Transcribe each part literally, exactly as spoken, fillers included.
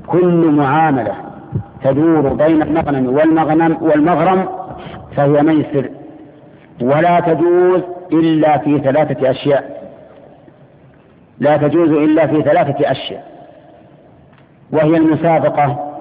كل معاملة تدور بين المغنم والمغنم والمغرم فهي ميسر، ولا تجوز إلا في ثلاثة أشياء، لا تجوز إلا في ثلاثة أشياء، وهي المسابقة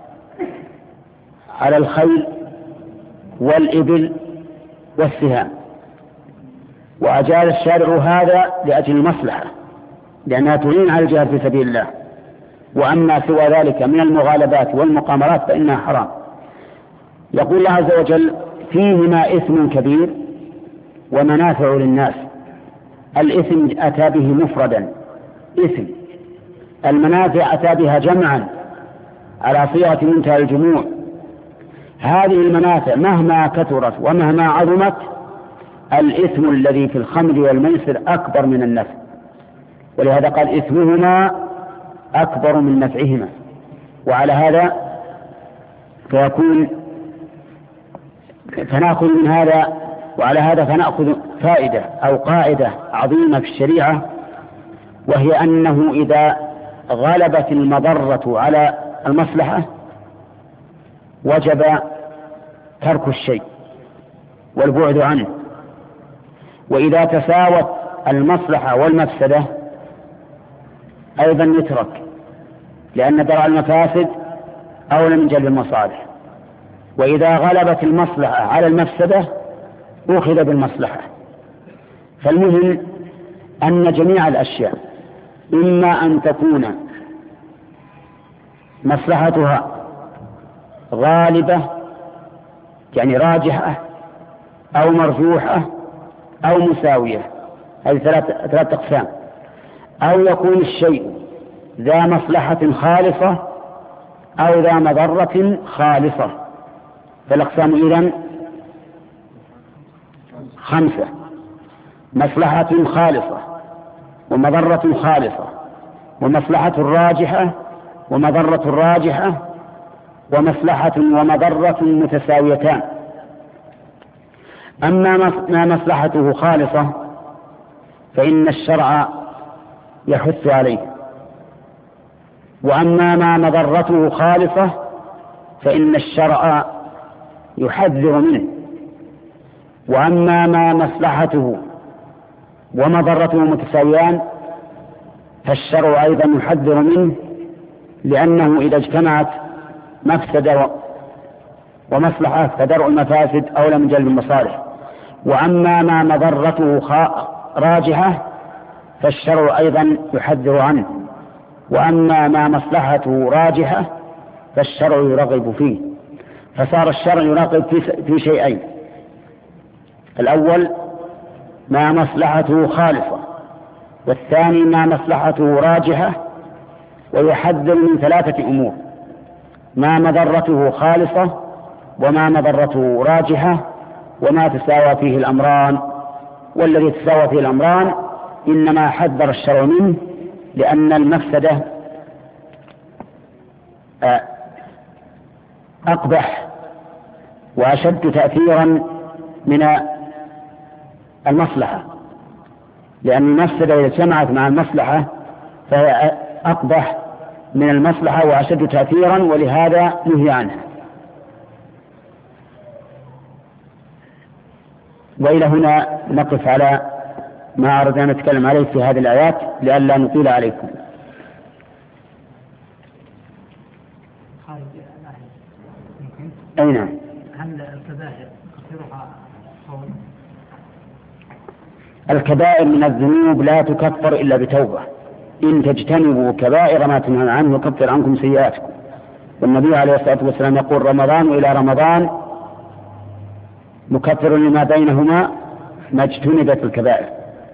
على الخيل والإبل والسهام. وأجال الشارع هذا لأجل المصلحة لأنها تعين على الجهاد في سبيل الله، وأما سوى ذلك من المغالبات والمقامرات فإنها حرام. يقول الله عز وجل فيهما إثم كبير ومنافع للناس. الإثم أتى به مفردا إثم، المنافع أتى بها جمعا على صيغة منتهى الجموع. هذه المنافع مهما كثرت ومهما عظمت الإثم الذي في الخمر والميسر أكبر من النفع، ولهذا قال إثمهما أكبر من نفعهما. وعلى هذا فيكون فنأخذ من هذا وعلى هذا فنأخذ فائدة أو قاعدة عظيمة في الشريعة، وهي أنه إذا غلبت المضرة على المصلحة وجب ترك الشيء والبعد عنه، وإذا تساوت المصلحة والمفسدة أيضا يترك، لأن درء المفاسد أولى من جلب المصالح. وإذا غلبت المصلحة على المفسدة أخذ بالمصلحة. فالمهم أن جميع الأشياء إما أن تكون مصلحتها غالبة يعني راجحة أو مرجوحة أو مساوية، هذه ثلاث ثلاث أقسام، أو يكون الشيء ذا مصلحة خالصة أو ذا مضرة خالصة. فالأقسام إذن خمسة: مصلحة خالصة ومضرة خالصة ومصلحة راجحة ومضرة راجحة ومصلحة ومضرة متساويتان. أما ما مصلحته خالصة فإن الشرع يحث عليه، وأما ما مضرته خالصة فإن الشرع يحذر منه، وأما ما مصلحته ومضرته متساويان فالشرع أيضا يحذر منه، لأنه إذا اجتمعت مفسدة ومصلحة فدرء المفاسد أولى من جلب المصالح. وأما ما مضرته راجحة فالشرع أيضا يحذر عنه، وأما ما مصلحته راجحة فالشرع يرغب فيه. فصار الشرع يراقب في شيئين: الأول ما مصلحته خالصة، والثاني ما مصلحته راجحة، ويحذر من ثلاثة أمور: ما مضرته خالصة وما مضرته راجحة وما تساوى فيه الأمران. والذي تساوى فيه الأمران إنما حذر الشرع منه لأن المفسدة أقبح وأشد تأثيرا من المصلحة، لأن المفسدة إذا اجتمعت مع المصلحة فهي أقبح من المصلحة وأشد تأثيرا، ولهذا نهي عنها. وإلى هنا نقف على ما أردنا أن نتكلم عليه في هذه الآيات لئلا نطيل عليكم. أين هل الكبائر كثيرها قول؟ الكبائر من الذنوب لا تكفر إلا بتوبة. إن تجتنبوا كبائر ما تنهون عنه يكفر عنكم سيئاتكم. والنبي عليه الصلاة والسلام يقول: رمضان إلى رمضان مكفر لما بينهما ما اجتنبت الكبائر.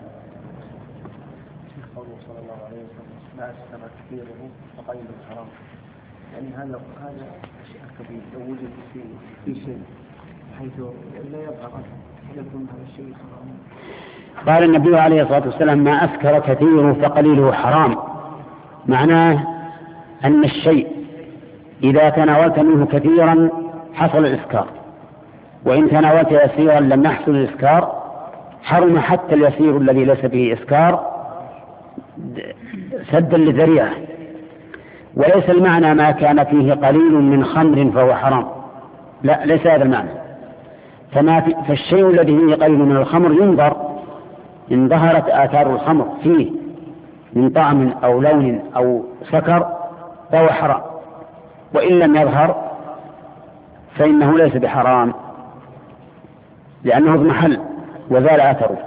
يعني هذا هذا شيء كبير لو وجد في في شيء حيث لا يبقى يكون هذا الشيء حرام. قال النبي عليه الصلاة والسلام: ما أسكر كثيره فقليله حرام. معناه أن الشيء إذا تناولت منه كثيرا حصل الإسكار، وإن تناولت يسيرا لم يحصل الإسكار. حرم حتى اليسير الذي ليس به إسكار سدا لذريعه. وليس المعنى ما كان فيه قليل من خمر فهو حرام، لا، ليس هذا المعنى. فما في فالشيء الذي فيه قليل من الخمر ينظر إن ظهرت آثار الخمر فيه من طعم أو لون أو سكر فهو حرام، وإن لم يظهر فإنه ليس بحرام لأنه اضمحل وزال أثره.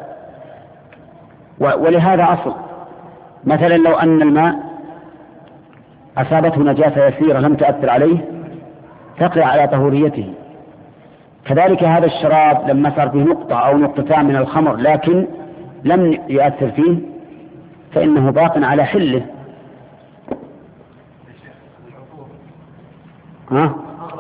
ولهذا أصل، مثلا لو أن الماء أصابته نجاسة يسيرة لم تؤثر عليه تقع على طهوريته، كذلك هذا الشراب لما صار فيه نقطة أو نقطتان من الخمر لكن لم يؤثر فيه فإنه باق على حله. ها؟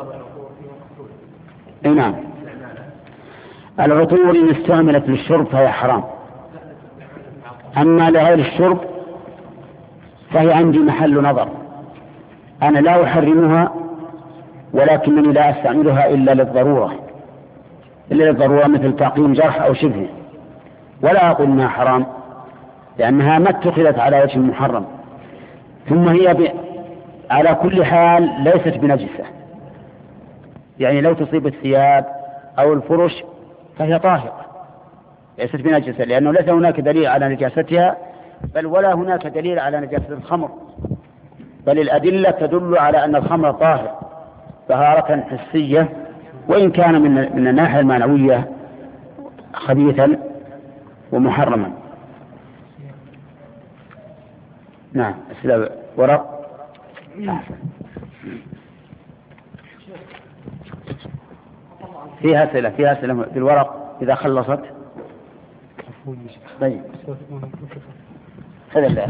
اي نعم، العطور إن استعملت للشرب فهي حرام، أما لغير الشرب فهي عندي محل نظر. أنا لا أحرمها ولكنني لا أستعملها إلا للضرورة، إلا للضرورة مثل تعقيم جرح أو شبهه، ولا أقول أنها حرام لأنها ما اتخذت على وجه محرم. ثم هي ب... على كل حال ليست بنجسة، يعني لو تصيب الثياب أو الفرش فهي طاهرة ليست بنجسة، لأنه ليس هناك دليل على نجاستها، بل ولا هناك دليل على نجاسة الخمر، بل الأدلة تدل على أن الخمر طاهر طهارة حسية، وإن كان من من الناحية المعنوية خبيثا ومحرما. نعم، ورق فيها أسئلة فيها أسئلة في الورق إذا خلصت. طيب هذا اللي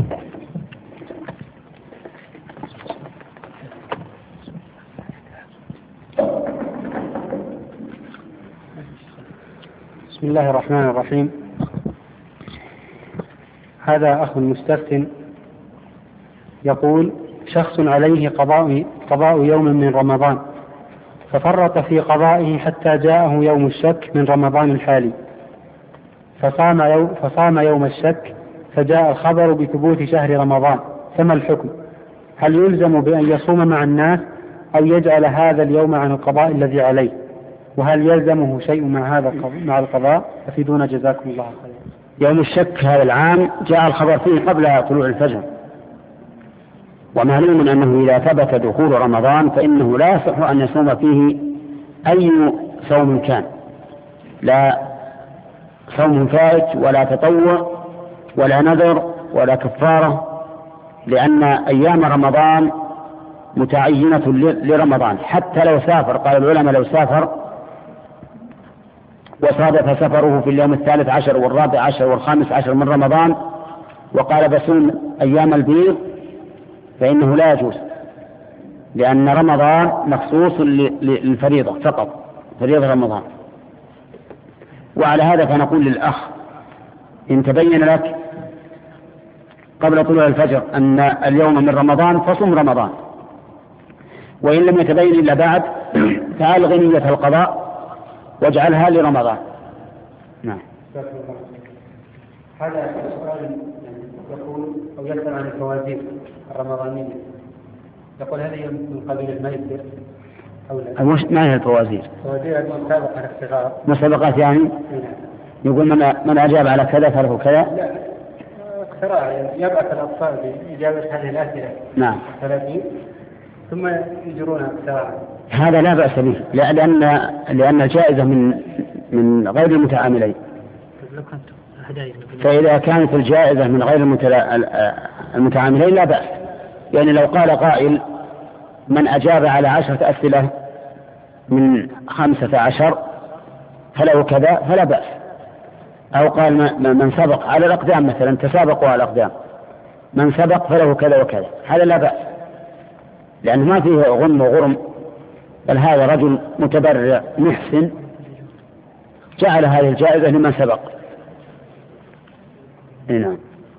بسم الله الرحمن الرحيم. هذا أخ مستفتن يقول: شخص عليه قضاء قضاء يوم من رمضان ففرط في قضائه حتى جاءه يوم الشك من رمضان الحالي، فصام يوم, فصام يوم الشك فجاء الخبر بثبوت شهر رمضان، فما الحكم؟ هل يلزم بأن يصوم مع الناس أو يجعل هذا اليوم عن القضاء الذي عليه؟ وهل يلزمه شيء مع هذا مع القضاء؟ أفيدونا جزاكم الله خيرا. يوم الشك هذا العام جاء الخبر فيه قبل طلوع الفجر، ومعلوم أنه إذا ثبت دخول رمضان فإنه لا يصح أن يصوم فيه أي صوم كان، لا صوم فائت ولا تطوع ولا نذر ولا كفارة، لأن أيام رمضان متعينة لرمضان حتى لو سافر. قال العلماء لو سافر وصادف سفره في اليوم الثالث عشر والرابع عشر والخامس عشر من رمضان وقال بصوم أيام البيض فإنه لا يجوز، لأن رمضان مخصوص للفريضة فقط، فريضة رمضان. وعلى هذا فنقول للأخ: إن تبين لك قبل طلوع الفجر أن اليوم من رمضان فصم رمضان، وإن لم يتبين إلا بعد فألغ نية القضاء واجعلها لرمضان. نعم. هذا سؤال يقول أو يسأل عن الفوازير الرمضانية، يقول هل هي من قبيل الميسر أو لا؟ ما هي الفوازير؟ فوازير مسابقة على الصغار. مسابقات يعني؟ نعم. يقول من من أجاب على كذا فله كذا؟ لا، اختراع، يعني يبعث الأطفال بإجابة هذه الأسئلة. نعم. ثلاثين ثم يجرون اختراعا. هذا لا بأس به، لأن لأن الجائزة من من غير المتعاملين. فإذا كانت الجائزة من غير المتعاملين لا بأس. يعني لو قال قائل: من أجاب على عشرة أسئلة من خمسة عشر فله كذا، فلا بأس. أو قال من سبق على الأقدام، مثلا تسابقوا على الأقدام، من سبق فله كذا وكذا، هذا لا بأس، لأنه ما فيه غم وغرم، بل هذا رجل متبرع محسن جعل هذه الجائزة لمن سبق. نعم.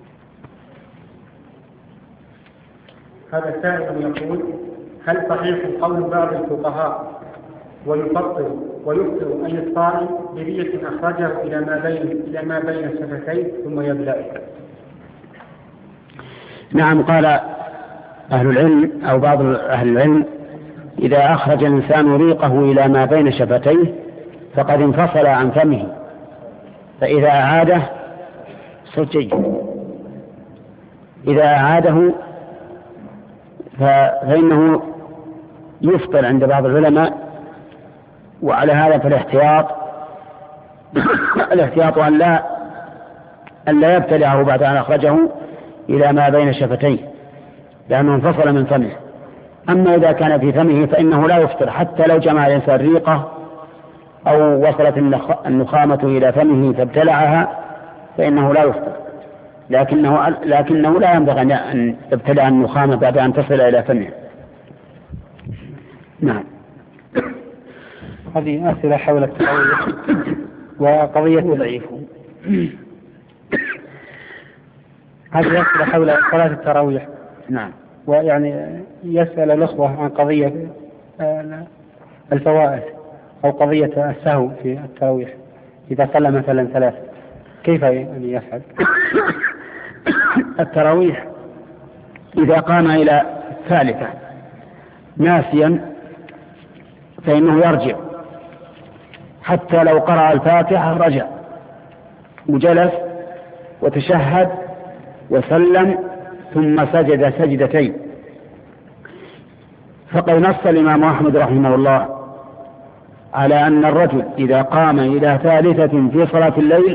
هذا السائل يقول: هل صحيح قول بعض الفقهاء ويفطر ويفطر أن الصائم برية أخرجه إلى ما بين إلى ما بين الشفتين ثم يبلع؟ نعم، قال أهل العلم أو بعض أهل العلم إذا أخرج الإنسان ريقه إلى ما بين شفتيه فقد انفصل عن فمه، فإذا أعاده سجي، إذا أعاده فإنه يفطر عند بعض العلماء. وعلى هذا فالاحتياط الاحتياط أن لا أن لا يبتلعه بعد أن أخرجه إلى ما بين شفتيه لأنه انفصل من فمه. أما إذا كان في فمه فإنه لا يفطر حتى لو جمع الإنسان ريقه أو وصلت النخامة إلى فمه فابتلعها فإنه لا يفطر، لكنه, لكنه لا ينبغي أن يبتلع النخامة بعد أن تصل إلى فمه. نعم. هذه أسئلة حول التراويح وقضية ضعيف. هذه أسئلة حول صلاة التراويح. نعم. ويعني يسأل الأخوة عن قضية الفوائد أو قضية السهو في التراويح إذا صلى مثلا ثلاثة كيف يعني يفعل؟ التراويح إذا قام إلى ثالثة ناسيا فإنه يرجع حتى لو قرأ الفاتحة رجع وجلس وتشهد وسلم ثم سجد سجدتين. فقد نص الإمام أحمد رحمه الله على أن الرجل إذا قام إلى ثالثة في صلاة الليل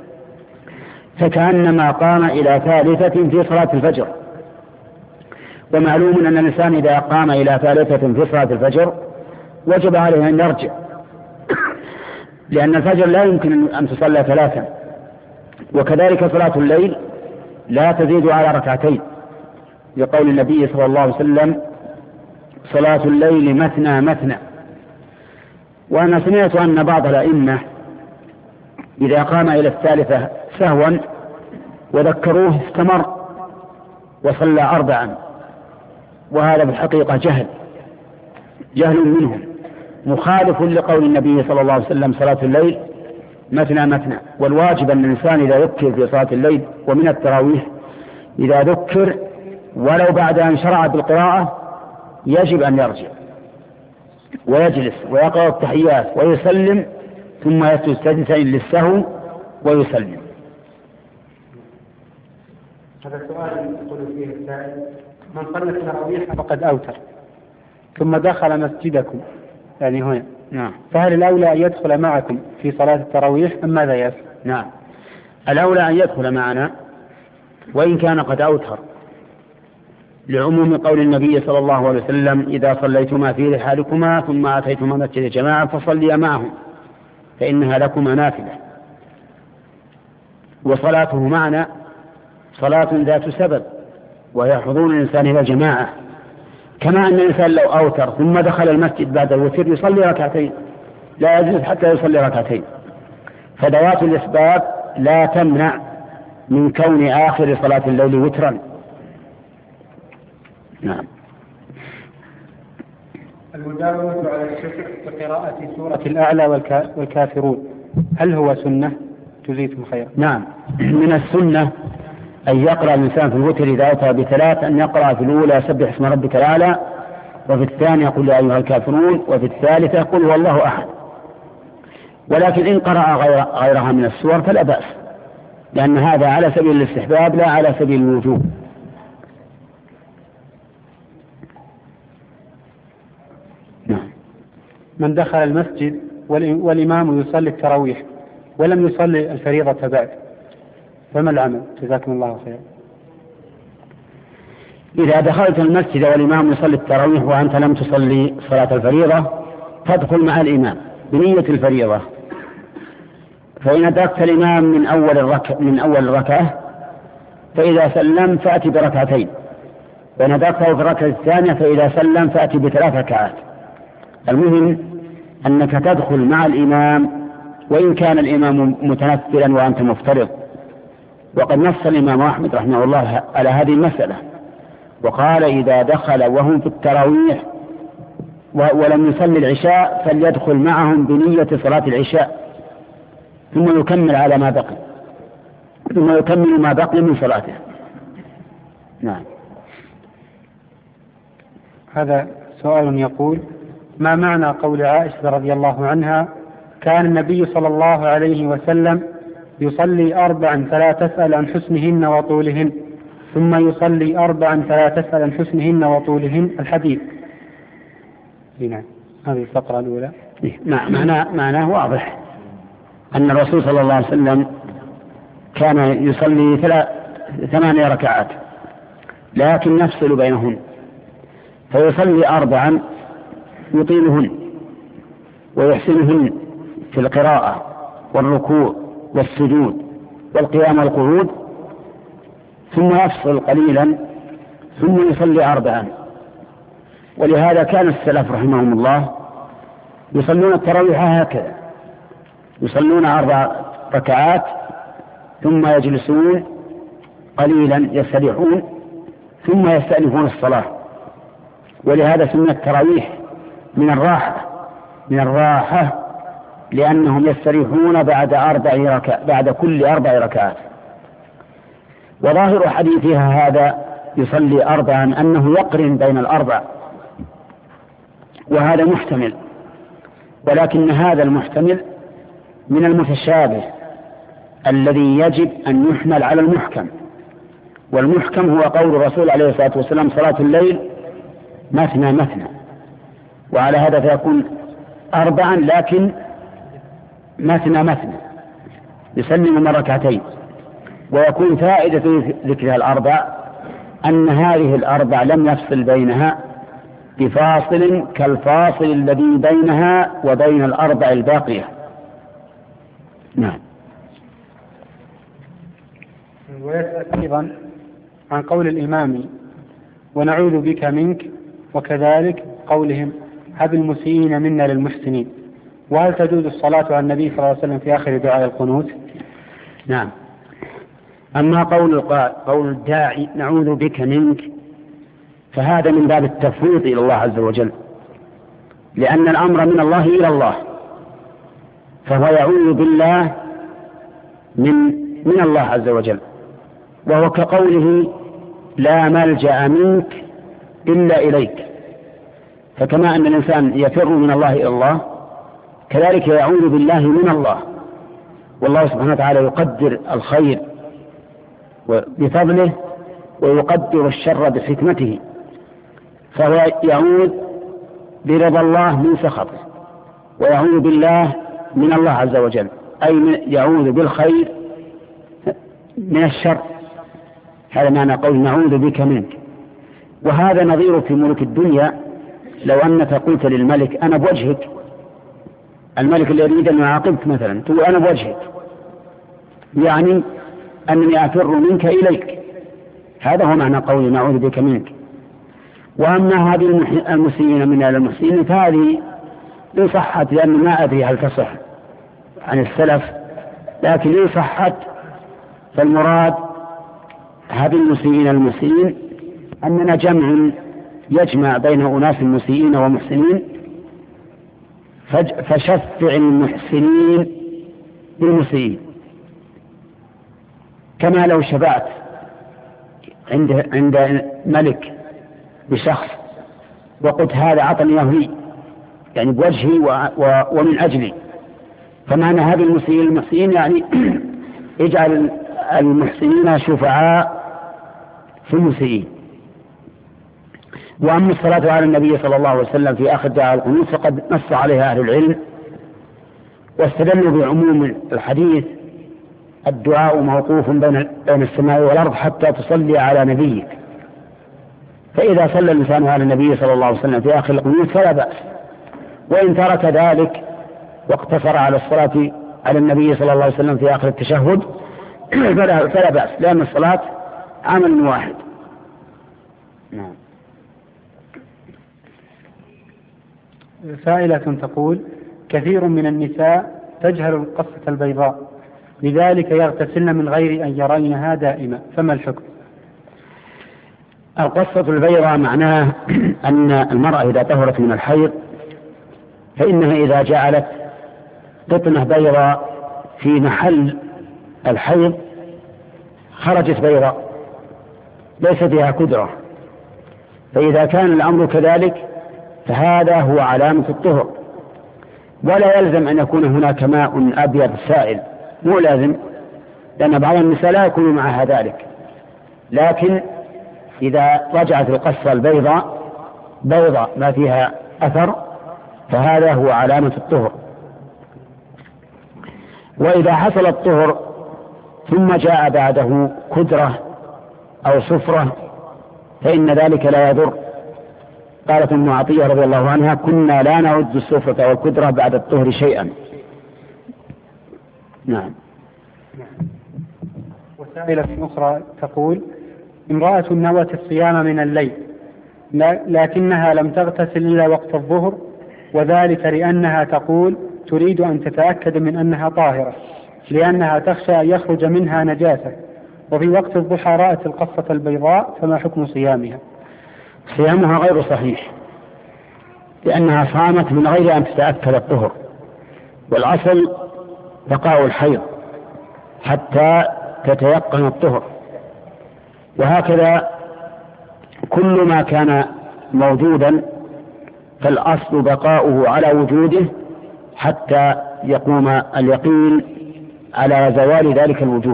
فكأنما قام إلى ثالثة في صلاة الفجر. ومعلوم أن الإنسان إذا قام إلى ثالثة في صلاة الفجر وجب عليه أن يرجع لأن الفجر لا يمكن أن تصلى ثلاثا، وكذلك صلاة الليل لا تزيد على ركعتين لقول النبي صلى الله عليه وسلم صلاة الليل مثنى مثنى. وأنا سمعت أن بعض الأئمة إذا قام إلى الثالثة سهوا وذكروه استمر وصلى أربعا، وهذا بالحقيقة جهل جهل منهم مخالف لقول النبي صلى الله عليه وسلم صلاة الليل مثنى مثنى. والواجب أن الإنسان إذا ذكر في صلاة الليل ومن التراويح إذا ذكر ولو بعد أن شرع بالقراءة يجب أن يرجع ويجلس ويقرأ التحيات ويسلم ثم يسجد سجدتين للسهو ويسلم. هذا السؤال يقول فيه السائل: من صلى التراويح فقد أوتر ثم دخل مسجدكم يعني هنا، نعم، فهل الأولى أن يدخل معكم في صلاة التراويح أم ماذا يفعل؟ نعم، الأولى أن يدخل معنا وإن كان قد أوتر لعموم قول النبي صلى الله عليه وسلم إذا صليتما في رحالكما ثم أتيتما مسجد جماعة فصليا معهم فإنها لكما نافلة. وصلاته معنا صلاة ذات سبب وهي حضور الإنسان إلى جماعة، كما أن الإنسان لو أوتر ثم دخل المسجد بعد الوتر يصلي ركعتين لا يجلس حتى يصلي ركعتين. فذوات الأسباب لا تمنع من كون آخر صلاة الليل وترا. نعم. المداومة على الشكر بقراءة سورة الأعلى والكا... والكافرون هل هو سنة تزيد خيرا؟ نعم، من السنة أن يقرأ الإنسان في الوتر إذا أوتر بثلاث أن يقرأ في الأولى سبح اسم ربك الأعلى، وفي الثانية قل يا أيها الكافرون، وفي الثالثة قل هو الله أحد. ولكن إن قرأ غير غيرها من السور فلا بأس، لأن هذا على سبيل الاستحباب لا على سبيل الوجوب. نعم. من دخل المسجد والإمام يصلي التراويح ولم يصلي الفريضة بعد فما العمل؟ جزاكم الله خيرا. إذا دخلت المسجد والإمام يصلي التراويح وأنت لم تصلي صلاة الفريضة فادخل مع الإمام بنية الفريضة، فإن أدركت الإمام من أول الركعة من أول الركعة فإذا سلم فأتي بركعتين، وإن أدركته في الركعة الثانية فإذا سلم فأتي بثلاث ركعات. المهم أنك تدخل مع الإمام وإن كان الإمام متنفلا وأنت مفترض. وقد نص الإمام أحمد رحمه الله على هذه المسألة وقال إذا دخل وهم في التراويح ولم يصلي العشاء فليدخل معهم بنية صلاة العشاء ثم يكمل على ما بقي ثم يكمل ما بقي من صلاته. نعم. هذا سؤال يقول: ما معنى قول عائشة رضي الله عنها: كان النبي صلى الله عليه وسلم يصلي أربعا فلا تسأل عن حسنهن وطولهن، ثم يصلي أربعا فلا تسأل عن حسنهن وطولهن، الحديث. نعم، هذه الفقرة الأولى. معناه معناه واضح أن الرسول صلى الله عليه وسلم كان يصلي ثمانية ركعات لكن يفصل بينهن، فيصلي أربعا يطيلهن ويحسنهن في القراءة والركوع والسجود والقيام والقعود، ثم يفصل قليلا ثم يصلي أربعا. ولهذا كان السلف رحمهم الله يصلون التراويح هكذا، يصلون أربع ركعات ثم يجلسون قليلا يستريحون ثم يستأنفون الصلاة. ولهذا سميت التراويح من الراحة من الراحة لأنهم يستريحون بعد أربع ركع بعد كل أربع ركعات. وظاهر حديثها هذا يصلي أربعا أنه يقرن بين الأربع، وهذا محتمل، ولكن هذا المحتمل من المتشابه الذي يجب أن يحمل على المحكم. والمحكم هو قول الرسول عليه الصلاة والسلام: صلاة الليل مثنى مثنى. وعلى هذا فيكون أربعا لكن مثنى مثنى يسلم من ركعتين. ويكون فائدة ذكرها الأربع أن هذه الأربع لم يفصل بينها بفاصل كالفاصل الذي بينها وبين الأربع الباقية. نعم. ويسأل أيضا عن قول الإمام: ونعوذ بك منك، وكذلك قولهم: هب المسيئين منا للمحسنين. وهل تجوز الصلاة على النبي صلى الله عليه وسلم في آخر دعاء القنوت؟ نعم. أما قول قول الداعي نعوذ بك منك فهذا من باب التفويض إلى الله عز وجل، لأن الأمر من الله إلى الله، فهو يعوذ بالله من من الله عز وجل. وهو كقوله: لا ملجأ منك إلا إليك. فكما أن الإنسان يفر من الله إلى الله كذلك يعوذ بالله من الله. والله سبحانه وتعالى يقدر الخير بفضله ويقدر الشر بحكمته، فهو يعوذ برضا الله من سخطه، ويعوذ بالله من الله عز وجل، أي يعوذ بالخير من الشر. هذا معنى قول نعوذ بك منك. وهذا نظير في ملك الدنيا. لو أنك قلت للملك: أنا بوجهك، الملك اللي يريد أن يعاقبك مثلا، تقول: أنا بوجهك، يعني أنني أفر منك إليك. هذا هو معنى قول نعوذ بك منك. وأما هذه المسيئين من المحسنين فهذه إن صحت، لأن ما أدري هل تصح عن السلف، لكن إن صحت فالمراد هذه المسيئين المحسنين أننا جمع يجمع بين أناس مسيئين ومحسنين، فشفع المحسنين بالمسيئين، كما لو شفعت عند عند ملك بشخص وقلت: هذا عطني يهوي، يعني بوجهي و و ومن أجلي. فمعنى هذه المسيئين المحسنين يعني اجعل المحسنين شفعاء في المسيئين. وأما الصلاة على النبي صلى الله عليه وسلم في آخر دعاء القنوت فقد نص عليها أهل العلم واستدلوا بعموم الحديث: الدعاء موقوف بين السماء والأرض حتى تصلي على نبيك. فإذا صلى الإنسان على النبي صلى الله عليه وسلم في آخر القنوت فلا بأس، وإن ترك ذلك واقتصر على الصلاة على النبي صلى الله عليه وسلم في آخر التشهد فلا, فلا بأس، لأن الصلاة عمل واحد. نعم. سائلة تقول: كثير من النساء تجهل القصة البيضاء، لذلك يغتسلن من غير أن يرينها دائما، فما الحكم؟ القصة البيضاء معناه أن المرأة إذا طهرت من الحيض فإنها إذا جعلت قطنة بيضاء في محل الحيض خرجت بيضاء ليس فيها كدرة، فإذا كان الأمر كذلك فهذا هو علامة الطهر، ولا يلزم أن يكون هناك ماء أبيض سائل، مو لازم، لأن بعض النساء لا يكون معها ذلك، لكن إذا رجعت القصة البيضاء بيضاء ما فيها أثر فهذا هو علامة الطهر. وإذا حصل الطهر ثم جاء بعده كدرة أو صفرة فإن ذلك لا يضر. قالت أم عطية رضي الله عنها: كنا لا نعد الصفرة والكدرة بعد الطهر شيئا. نعم. وسائلة أخرى تقول: امرأة نوت الصيام من الليل لكنها لم تغتسل إلا وقت الظهر، وذلك لأنها تقول تريد أن تتأكد من أنها طاهرة لأنها تخشى أن يخرج منها نجاسة، وفي وقت الضحى رأت القصة البيضاء، فما حكم صيامها؟ صيامها غير صحيح، لأنها صامت من غير أن تتأكد الطهر، والأصل بقاء الحيض حتى تتيقن الطهر. وهكذا كل ما كان موجودا فالأصل بقاؤه على وجوده حتى يقوم اليقين على زوال ذلك الوجود،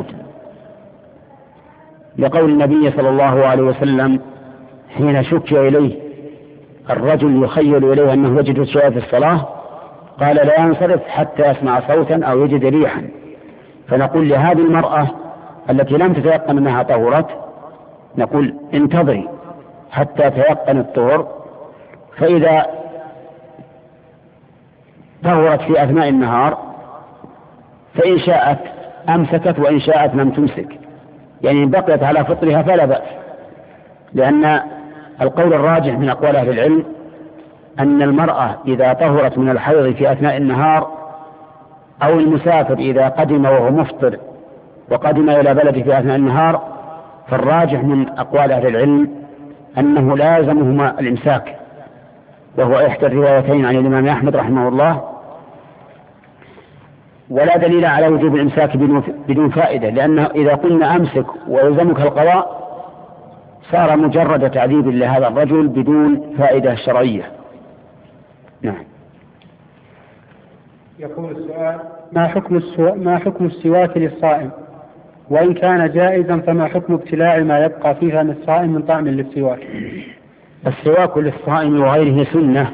لقول النبي صلى الله عليه وسلم حين شكي إليه الرجل يخيل إليه أنه يجد شيئا في الصلاة قال: لا ينصرف حتى يسمع صوتا أو يجد ريحا. فنقول لهذه المرأة التي لم تتيقن أنها طهرت، نقول: انتظري حتى تيقن الطهر، فإذا طهرت في أثناء النهار فإن شاءت أمسكت وإن شاءت لم تمسك، يعني بقيت على فطرها فلا بأس، لأن القول الراجح من أقوال أهل العلم أن المرأة إذا طهرت من الحيض في أثناء النهار، أو المسافر إذا قدم وهو مفطر وقدم إلى بلده في أثناء النهار، فالراجح من أقوال أهل العلم أنه لازمهما الإمساك، وهو إحدى الروايتين عن الإمام أحمد رحمه الله. ولا دليل على وجوب الإمساك بدون فائدة، لأنه إذا قلنا أمسك ويلزمك القضاء صار مجرد تعذيب لهذا الرجل بدون فائدة شرعية. نعم. يقول السؤال: ما حكم السو... ما حكم السواك للصائم؟ وإن كان جائزا فما حكم ابتلاع ما يبقى في فم الصائم من طعم للسواك؟ السواك للصائم وغيره سنة،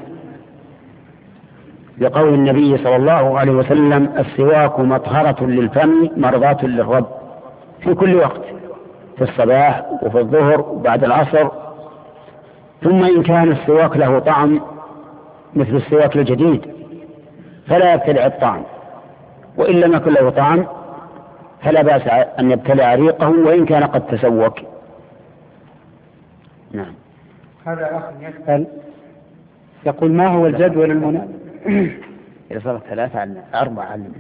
لقول النبي صلى الله عليه وسلم: السواك مطهرة للفم مرضاة للرب، في كل وقت، في الصباح وفي الظهر وبعد العصر. ثم إن كان السواك له طعم مثل السواك الجديد فلا يبتلع الطعم، وإن لم يكن له طعم فلا بأس أن يبتلع ريقه وإن كان قد تسوك. نعم. هذا أخ يسأل يقول: ما هو الجدول المناسب؟ إذا صارت ثلاثة على أربعة علم.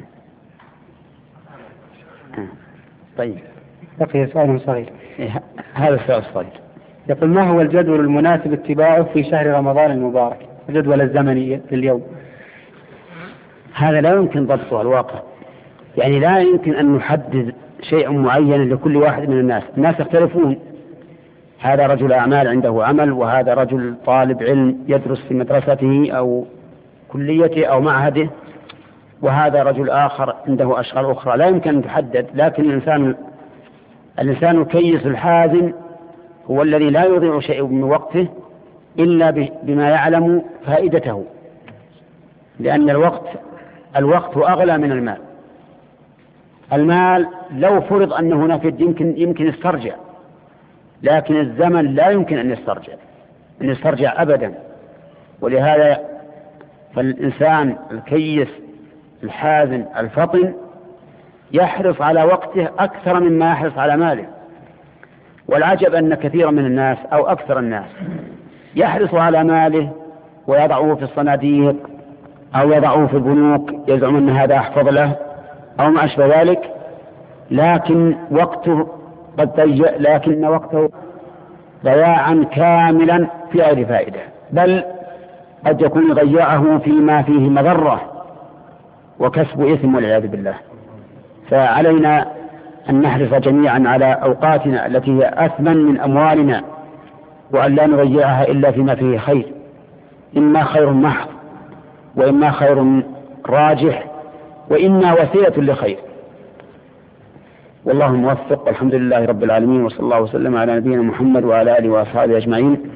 طيب، بقي سؤال صغير. هذا السؤال الصغير يقول: ما هو الجدول المناسب اتباعه في شهر رمضان المبارك؟ الجدول الزمني لليوم. هذا لا يمكن ضبطه الواقع، يعني لا يمكن أن نحدد شيء معين لكل واحد من الناس. الناس يختلفون، هذا رجل أعمال عنده عمل، وهذا رجل طالب علم يدرس في مدرسته أو كليته أو معهده، وهذا رجل آخر عنده أشغال أخرى، لا يمكن أن تحدد. لكن الإنسان الإنسان الكيس الحازم هو الذي لا يضيع شيء من وقته إلا بما يعلم فائدته، لأن الوقت الوقت أغلى من المال. المال لو فرض أنه نفد يمكن يمكن يسترجع، لكن الزمن لا يمكن أن يسترجع أن يسترجع أبدا. ولهذا فالإنسان الكيس الحازم الفطن يحرص على وقته أكثر مما يحرص على ماله. والعجب أن كثيرا من الناس أو أكثر الناس يحرص على ماله ويضعه في الصناديق أو يضعه في البنوك، يزعم أن هذا أحفظ له أو ما أشبه ذلك، لكن وقته قد ضيع، لكن وقته ضياعا كاملا في غير فائدة، بل قد يكون ضيعه فيما فيه مضرة وكسب إثم والعياذ بالله. فعلينا أن نحرص جميعا على أوقاتنا التي هي أثمن من أموالنا وأن لا نضيعها إلا فيما فيه خير، إما خير محض وإما خير راجح وإما وسيلة لخير. والله موفق، والحمد لله رب العالمين، وصلى الله وسلم على نبينا محمد وعلى آله وأصحابه أجمعين.